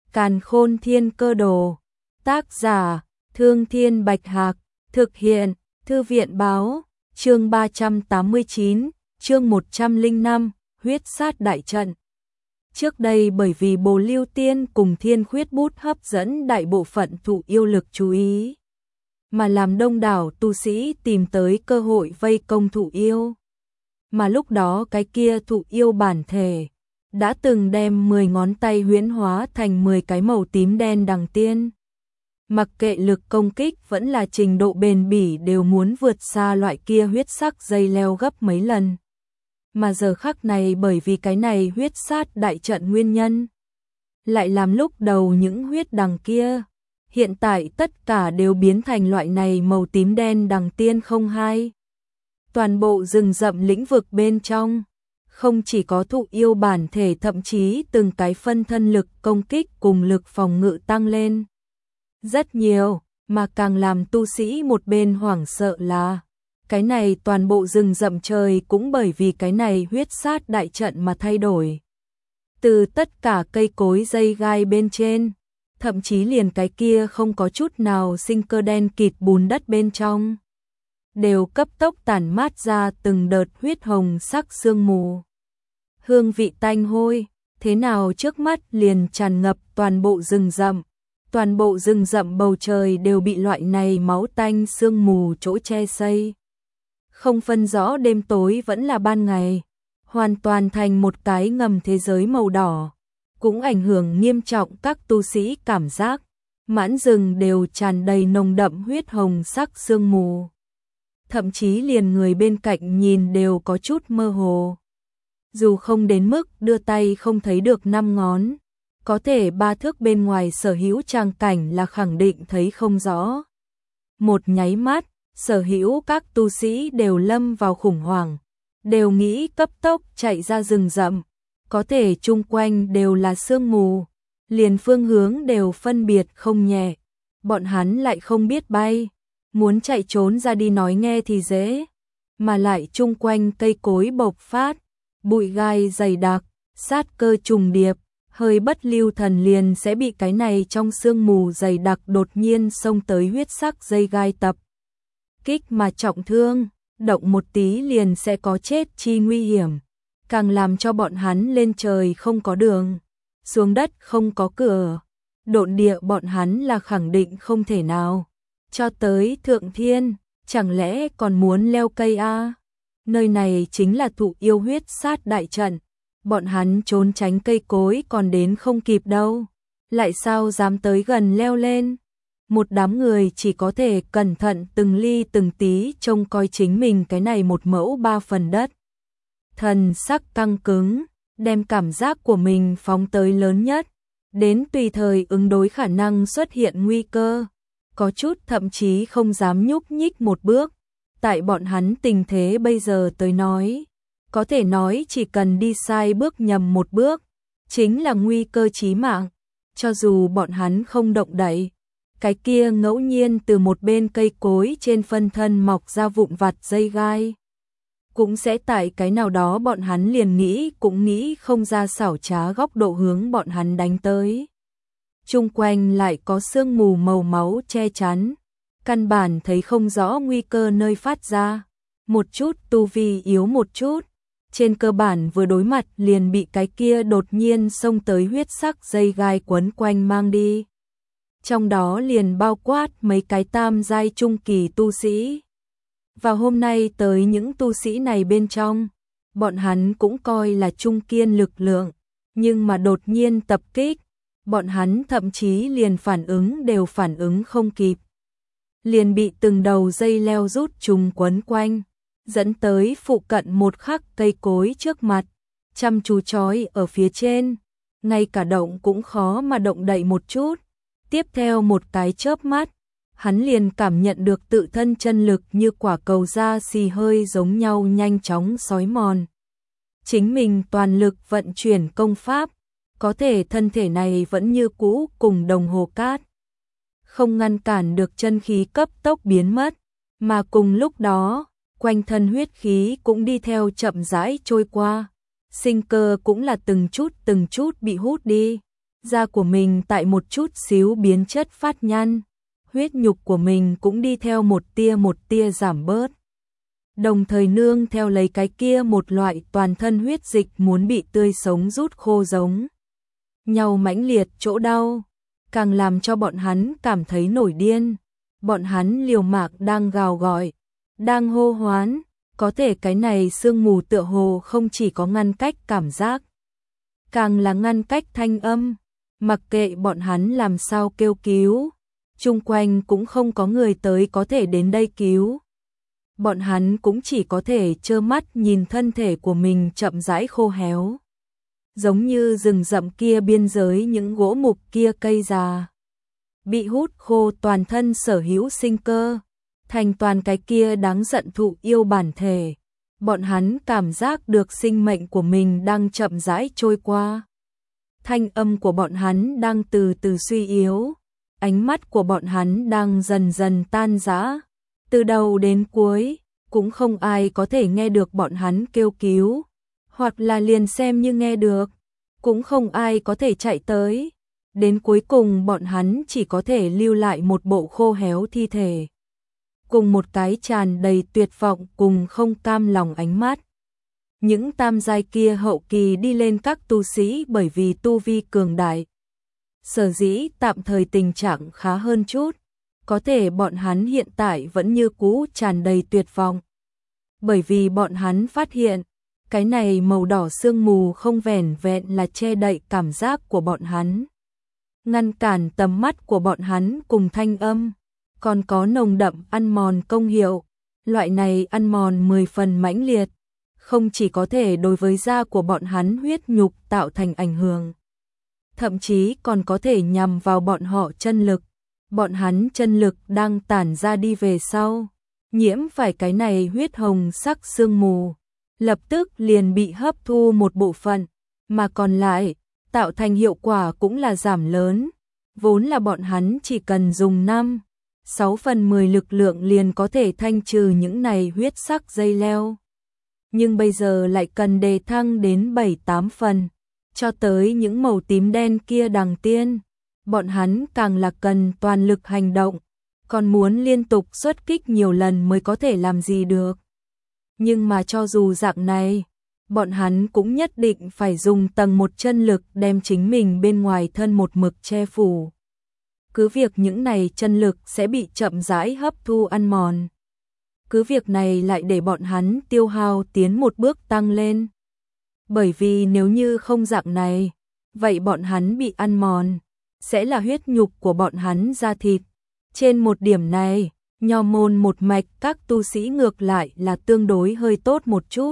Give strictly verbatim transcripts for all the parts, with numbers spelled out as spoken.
Càn Khôn Thiên Cơ Đồ. Tác giả: Thương Thiên Bạch Hạc. Thực hiện: Thư viện báo. Chương ba trăm tám mươi chín, chương một trăm lẻ năm, huyết sát đại trận. Trước đây bởi vì Bồ Lưu Tiên cùng Thiên Khuyết Bút hấp dẫn đại bộ phận thụ yêu lực chú ý, mà làm đông đảo tu sĩ tìm tới cơ hội vây công thụ yêu. Mà lúc đó cái kia thụ yêu bản thể đã từng đem mười ngón tay huyễn hóa thành mười cái màu tím đen đằng tiên. Mặc kệ lực công kích vẫn là trình độ bền bỉ đều muốn vượt xa loại kia huyết sắc dây leo gấp mấy lần. Mà giờ khắc này bởi vì cái này huyết sát đại trận nguyên nhân, lại làm lúc đầu những huyết đằng kia, hiện tại tất cả đều biến thành loại này màu tím đen đằng tiên không hai. Toàn bộ rừng rậm lĩnh vực bên trong, không chỉ có thụ yêu bản thể, thậm chí từng cái phân thân lực công kích cùng lực phòng ngự tăng lên rất nhiều, mà càng làm tu sĩ một bên hoảng sợ là cái này toàn bộ rừng rậm trời cũng bởi vì cái này huyết sát đại trận mà thay đổi. Từ tất cả cây cối dây gai bên trên, thậm chí liền cái kia không có chút nào sinh cơ đen kịt bùn đất bên trong, đều cấp tốc tản mát ra từng đợt huyết hồng sắc sương mù. Hương vị tanh hôi, thế nào trước mắt liền tràn ngập toàn bộ rừng rậm. Toàn bộ rừng rậm bầu trời đều bị loại này máu tanh sương mù chỗ che xây. Không phân rõ đêm tối vẫn là ban ngày, hoàn toàn thành một cái ngầm thế giới màu đỏ, cũng ảnh hưởng nghiêm trọng các tu sĩ cảm giác. Mãn rừng đều tràn đầy nồng đậm huyết hồng sắc sương mù. Thậm chí liền người bên cạnh nhìn đều có chút mơ hồ. Dù không đến mức đưa tay không thấy được năm ngón, có thể ba thước bên ngoài sở hữu tràng cảnh là khẳng định thấy không rõ. Một nháy mắt, sở hữu các tu sĩ đều lâm vào khủng hoảng, đều nghĩ cấp tốc chạy ra rừng rậm, có thể chung quanh đều là sương mù, liền phương hướng đều phân biệt không nhẹ. Bọn hắn lại không biết bay, muốn chạy trốn ra đi nói nghe thì dễ, mà lại chung quanh cây cối bộc phát, bụi gai dày đặc, sát cơ trùng điệp, hơi bất lưu thần liền sẽ bị cái này trong sương mù dày đặc đột nhiên xông tới huyết sắc dây gai tập kích mà trọng thương, động một tí liền sẽ có chết chi nguy hiểm, càng làm cho bọn hắn lên trời không có đường, xuống đất không có cửa, độn địa bọn hắn là khẳng định không thể nào. Cho tới thượng thiên, chẳng lẽ còn muốn leo cây a? Nơi này chính là thụ yêu huyết sát đại trận. Bọn hắn trốn tránh cây cối còn đến không kịp đâu, lại sao dám tới gần leo lên. Một đám người chỉ có thể cẩn thận từng ly từng tí trông coi chính mình cái này một mẫu ba phần đất. Thần sắc căng cứng, đem cảm giác của mình phóng tới lớn nhất, đến tùy thời ứng đối khả năng xuất hiện nguy cơ, có chút thậm chí không dám nhúc nhích một bước. Tại bọn hắn tình thế bây giờ tới nói, có thể nói chỉ cần đi sai bước nhầm một bước, chính là nguy cơ chí mạng. Cho dù bọn hắn không động đậy, cái kia ngẫu nhiên từ một bên cây cối trên phân thân mọc ra vụn vặt dây gai, cũng sẽ tại cái nào đó bọn hắn liền nghĩ cũng nghĩ không ra xảo trá góc độ hướng bọn hắn đánh tới. Chung quanh lại có sương mù màu máu che chắn, căn bản thấy không rõ nguy cơ nơi phát ra. Một chút tu vi yếu một chút, trên cơ bản vừa đối mặt liền bị cái kia đột nhiên xông tới huyết sắc dây gai quấn quanh mang đi. Trong đó liền bao quát mấy cái tam giai trung kỳ tu sĩ. Và hôm nay tới những tu sĩ này bên trong, bọn hắn cũng coi là trung kiên lực lượng, nhưng mà đột nhiên tập kích, bọn hắn thậm chí liền phản ứng đều phản ứng không kịp. Liền bị từng đầu dây leo rút trùng quấn quanh, dẫn tới phụ cận một khắc cây cối trước mặt, chăm chú trói ở phía trên, ngay cả động cũng khó mà động đậy một chút. Tiếp theo một cái chớp mắt, hắn liền cảm nhận được tự thân chân lực như quả cầu da xì hơi giống nhau nhanh chóng xói mòn. Chính mình toàn lực vận chuyển công pháp, có thể thân thể này vẫn như cũ cùng đồng hồ cát, không ngăn cản được chân khí cấp tốc biến mất, mà cùng lúc đó, quanh thân huyết khí cũng đi theo chậm rãi trôi qua, sinh cơ cũng là từng chút từng chút bị hút đi. Da của mình tại một chút xíu biến chất phát nhăn, huyết nhục của mình cũng đi theo một tia một tia giảm bớt. Đồng thời nương theo lấy cái kia một loại toàn thân huyết dịch muốn bị tươi sống rút khô giống nhau mãnh liệt chỗ đau, càng làm cho bọn hắn cảm thấy nổi điên. Bọn hắn liều mạng đang gào gọi, đang hô hoán, có thể cái này sương mù tựa hồ không chỉ có ngăn cách cảm giác, càng là ngăn cách thanh âm, mặc kệ bọn hắn làm sao kêu cứu, chung quanh cũng không có người tới có thể đến đây cứu. Bọn hắn cũng chỉ có thể trơ mắt nhìn thân thể của mình chậm rãi khô héo. Giống như rừng rậm kia biên giới những gỗ mục kia cây già. Bị hút khô toàn thân sở hữu sinh cơ, thành toàn cái kia đáng giận thụ yêu bản thể. Bọn hắn cảm giác được sinh mệnh của mình đang chậm rãi trôi qua. Thanh âm của bọn hắn đang từ từ suy yếu. Ánh mắt của bọn hắn đang dần dần tan rã. Từ đầu đến cuối, cũng không ai có thể nghe được bọn hắn kêu cứu. Hoặc là liền xem như nghe được, cũng không ai có thể chạy tới. Đến cuối cùng bọn hắn chỉ có thể lưu lại một bộ khô héo thi thể. Cùng một cái tràn đầy tuyệt vọng cùng không cam lòng ánh mắt. Những tam giai kia hậu kỳ đi lên các tu sĩ bởi vì tu vi cường đại. Sở dĩ tạm thời tình trạng khá hơn chút. Có thể bọn hắn hiện tại vẫn như cũ tràn đầy tuyệt vọng. Bởi vì bọn hắn phát hiện, cái này màu đỏ sương mù không vẻn vẹn là che đậy cảm giác của bọn hắn. Ngăn cản tầm mắt của bọn hắn cùng thanh âm, còn có nồng đậm ăn mòn công hiệu. Loại này ăn mòn mười phần mãnh liệt, không chỉ có thể đối với da của bọn hắn huyết nhục tạo thành ảnh hưởng, thậm chí còn có thể nhằm vào bọn họ chân lực. Bọn hắn chân lực đang tản ra đi về sau, nhiễm phải cái này huyết hồng sắc sương mù, lập tức liền bị hấp thu một bộ phận, mà còn lại, tạo thành hiệu quả cũng là giảm lớn. Vốn là bọn hắn chỉ cần dùng năm, sáu phần mười lực lượng liền có thể thanh trừ những này huyết sắc dây leo. Nhưng bây giờ lại cần đề thăng đến bảy tám phần, cho tới những màu tím đen kia đằng tiên. Bọn hắn càng là cần toàn lực hành động, còn muốn liên tục xuất kích nhiều lần mới có thể làm gì được. Nhưng mà cho dù dạng này, bọn hắn cũng nhất định phải dùng tầng một chân lực đem chính mình bên ngoài thân một mực che phủ. Cứ việc những này chân lực sẽ bị chậm rãi hấp thu ăn mòn. Cứ việc này lại để bọn hắn tiêu hao tiến một bước tăng lên. Bởi vì nếu như không dạng này, vậy bọn hắn bị ăn mòn sẽ là huyết nhục của bọn hắn da thịt. Trên một điểm này, nho môn một mạch các tu sĩ ngược lại là tương đối hơi tốt một chút.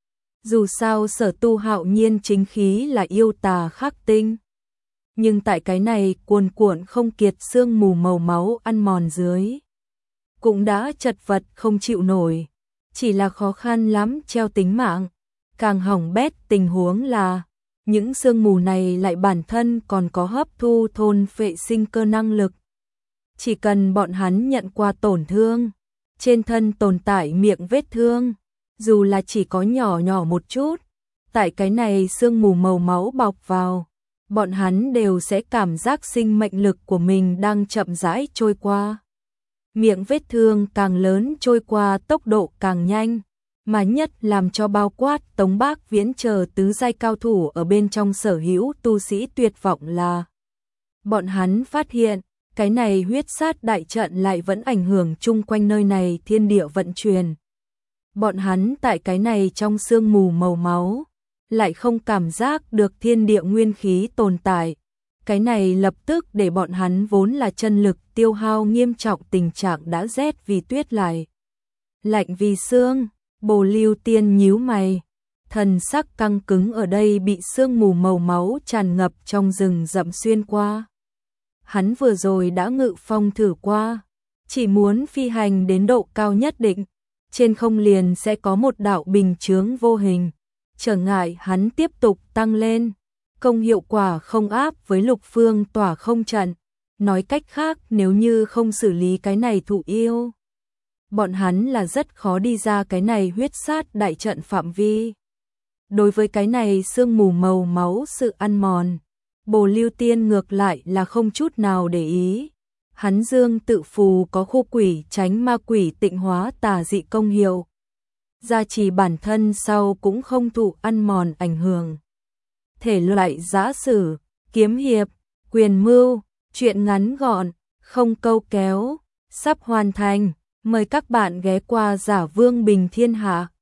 Dù sao Sở Tu hạo nhiên chính khí là yêu tà khắc tinh. Nhưng tại cái này cuồn cuộn không kiệt sương mù màu máu ăn mòn dưới, cũng đã chật vật không chịu nổi, chỉ là khó khăn lắm treo tính mạng. Càng hỏng bét tình huống là những sương mù này lại bản thân còn có hấp thu thôn phệ sinh cơ năng lực. Chỉ cần bọn hắn nhận qua tổn thương, trên thân tồn tại miệng vết thương, dù là chỉ có nhỏ nhỏ một chút, tại cái này sương mù màu máu bọc vào, bọn hắn đều sẽ cảm giác sinh mệnh lực của mình đang chậm rãi trôi qua. Miệng vết thương càng lớn trôi qua tốc độ càng nhanh. Mà nhất làm cho bao quát Tống Bác Viễn chờ tứ giai cao thủ ở bên trong sở hữu tu sĩ tuyệt vọng là bọn hắn phát hiện, cái này huyết sát đại trận lại vẫn ảnh hưởng chung quanh nơi này thiên địa vận chuyển. Bọn hắn tại cái này trong sương mù màu máu, lại không cảm giác được thiên địa nguyên khí tồn tại. Cái này lập tức để bọn hắn vốn là chân lực tiêu hao nghiêm trọng, tình trạng đã rét vì tuyết lại lạnh vì xương. Bồ Lưu Tiên nhíu mày, thần sắc căng cứng ở đây bị sương mù màu máu tràn ngập trong rừng rậm xuyên qua. Hắn vừa rồi đã ngự phong thử qua, chỉ muốn phi hành đến độ cao nhất định, trên không liền sẽ có một đạo bình chướng vô hình, trở ngại hắn tiếp tục tăng lên. Công hiệu quả không áp với Lục Phương tỏa không trận, nói cách khác nếu như không xử lý cái này thụ yêu, bọn hắn là rất khó đi ra cái này huyết sát đại trận phạm vi. Đối với cái này sương mù màu máu sự ăn mòn, Bồ Lưu Tiên ngược lại là không chút nào để ý. Hắn dương tự phù có khu quỷ tránh ma quỷ tịnh hóa tà dị công hiệu. Gia trì bản thân sau cũng không thụ ăn mòn ảnh hưởng. Thể loại giã sử, kiếm hiệp, quyền mưu, truyện ngắn gọn, không câu kéo, sắp hoàn thành. Mời các bạn ghé qua Giả Vương Bình Thiên Hạ.